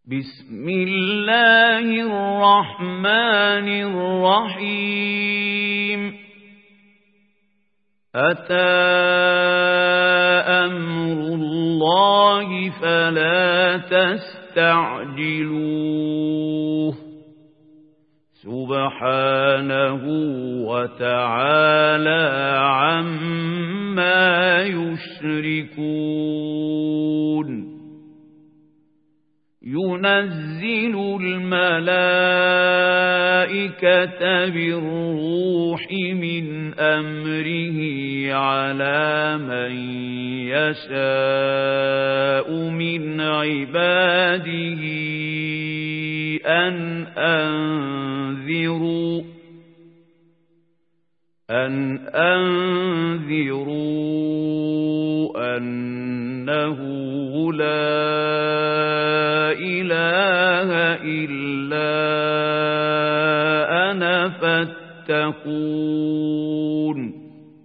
بسم الله الرحمن الرحيم أتى أمر الله فلا تستعجلوه سبحانه وتعالى عما يشركون ينزل الملائكة بالروح من أمره على من يشاء من عباده أن أنذروا أنه لا إله إلا أنا فاتقون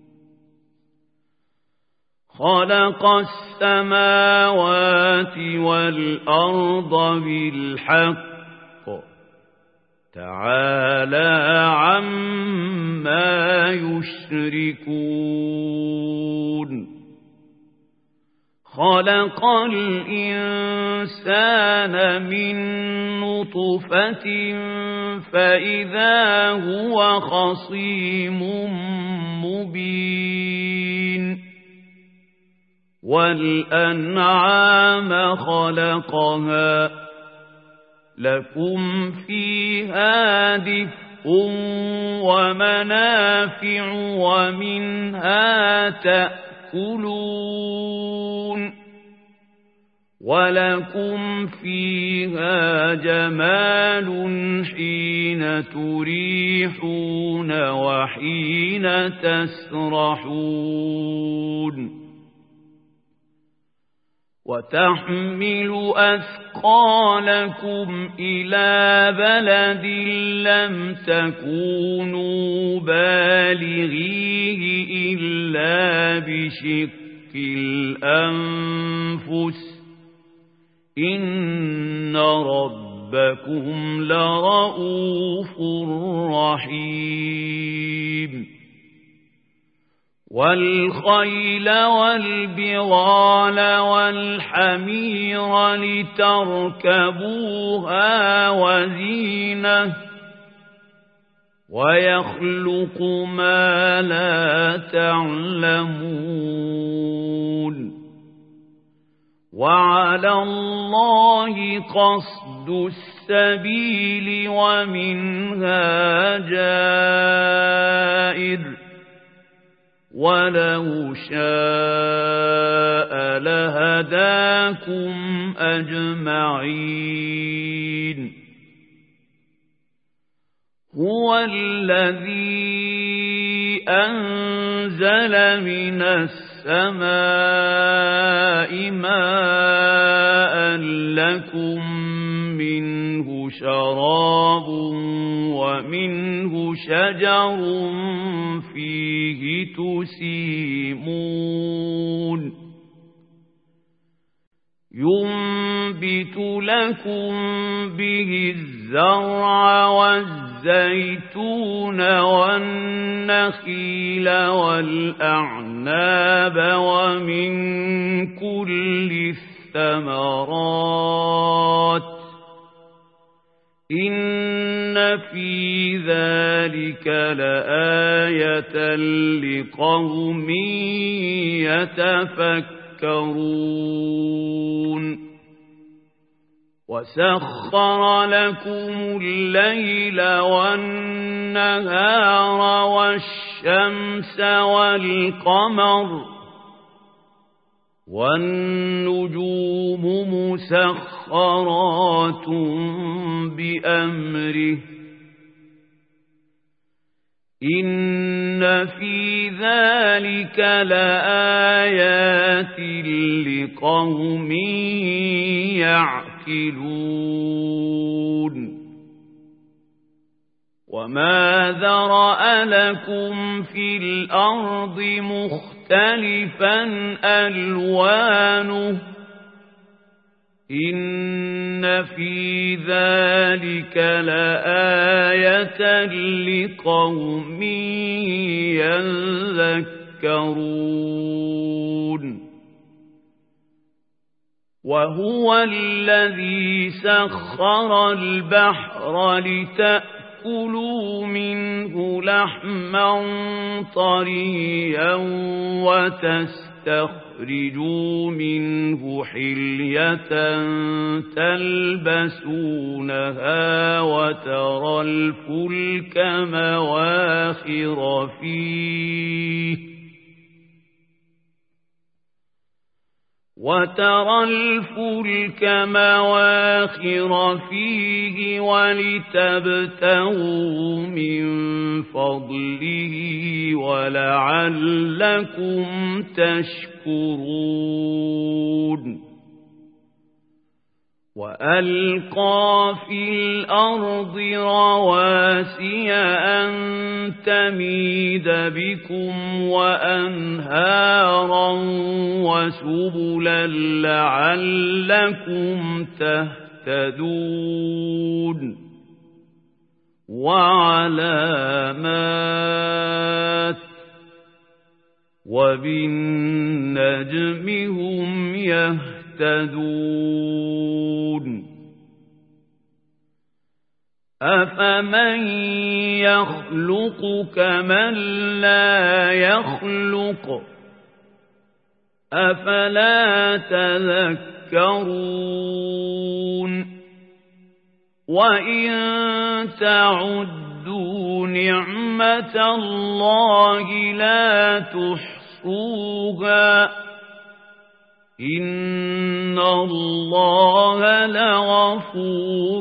خلق السماوات والأرض بالحق تعالى عما يشركون خلق الإنسان من نطفة فإذا هو خصيم مبين والأنعام خلقها لكم فيها دفء ومنافع ومنها تأكلون ولكم فيها جمال حين تريحون وحين تسرحون وتحمل أثقالكم إلى بلد لم تكونوا بالغيه إلا بشق الأنفس إن ربكم لرؤوف رحيم والخيل والبغال والحمير لتركبوها وزينة ويخلق ما لا تعلمون وعلى الله قصد السبيل ومنها جائر ولو شاء لهداكم أجمعين هو الذي أنزل من السماء ماء لكم منه شراب ومنه شجر فيه تسيمون ينبت لكم به الزرع والزيتون والنخيل والأعناب ومن كل الثمرات إن في ذلك لآية لقوم يتفكرون وسخر لكم الليل والنهار والشمس والقمر والنجوم مسخرات بأمره إن في ذلك لآيات لقوم يعقلون وما ذرأ لكم في الأرض مختلفا ألوانه إن في ذلك لآية لقوم يذكرون وهو الذي سخر البحر لتأكلوا منه لحما طريا وتستخرجوا منه حلية تلبسونها وترى الفلك مواخر فيه ولتبتغوا من فضله ولعلكم تشكرون وألقى في الأرض رواسي أن تميد بكم وأنهارا وسبلا لعلكم تهتدون وعلامات وبالنجم هم يهتدون أفمن يخلق كمن لا يخلق أفلا تذكرون وإن تعدوا نعمة الله لا تحصوها إن الله لغفور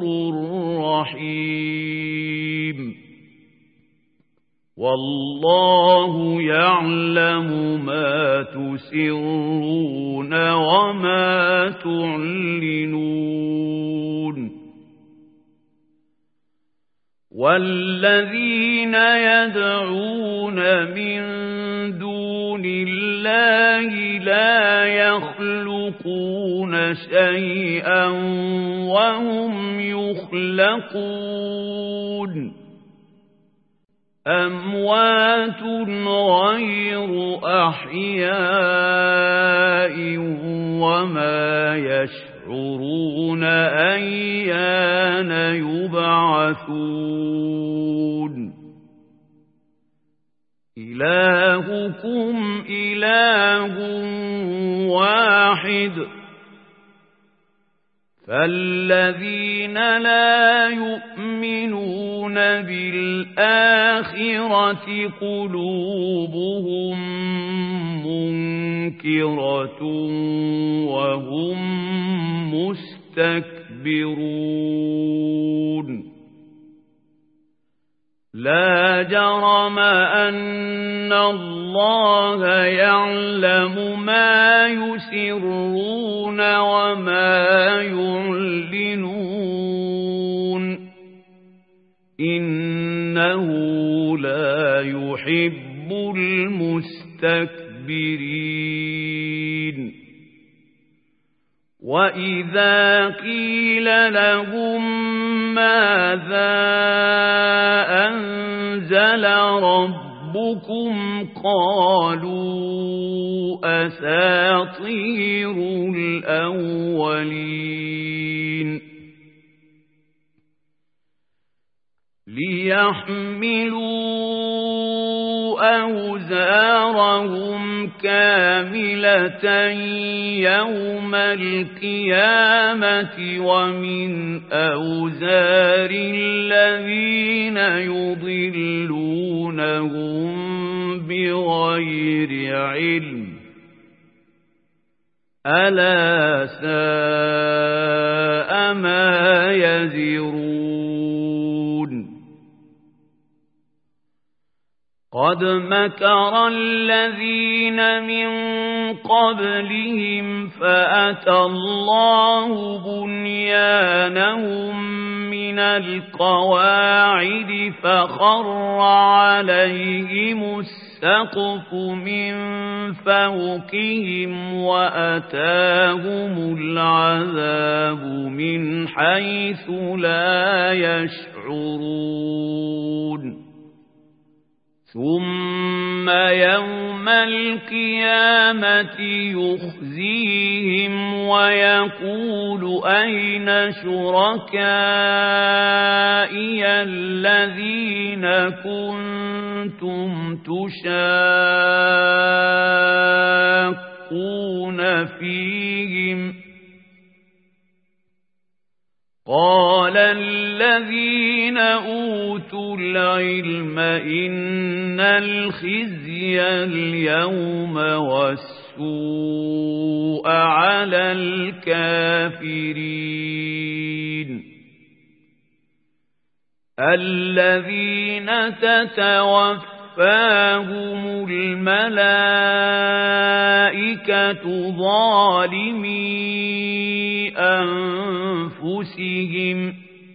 رحيم والله يعلم ما تسرون وما تعلنون والذين يدعون من دون الله لا يخلقون شيئا وهم يخلقون أموات غير أحياء وما يشعرون أيان يبعثون إلهكم إله واحد فالذين لا يؤمنون بالآخرة قلوبهم منكرة وهم مستكبرون لا جرم أن الله يعلم ما يسرون وما يعلنون إنه لا يحب المستكبرين وإذا قيل لهم ماذا أنزل ربكم قالوا أساطير الأولين ليحملوا أوزارهم كاملة يوم القيامة ومن أوزار الذين يضلونهم بغير علم ألا ساء ما يزرون قد مكر الذين من قبلهم فأتى الله بنيانهم من القواعد فخر عليهم السقف من فوقهم وأتاهم العذاب من حيث لا يشعرون ثم يوم القيامة يخزيهم ويقول أين شركائي الذين كنتم تشاقون فيهم قال الذين أوتوا العلم إن الخزي اليوم والسوء على الكافرين الذين تتوفاهم الملائكة ظالمي أنفسهم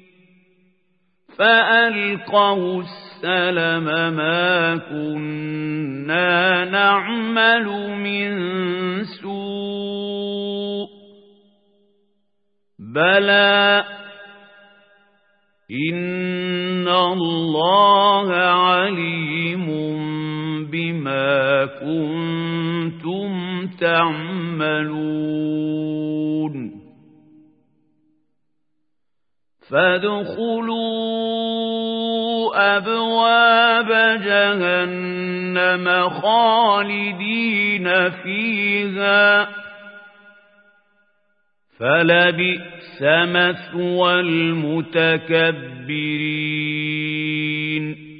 فألقوا السلم ما كنا نعمل من سوء بلى إن الله عليم بما كنتم تعملون فادخلوا أبواب جهنم خالدين فيها فلبئس مثوى المتكبرين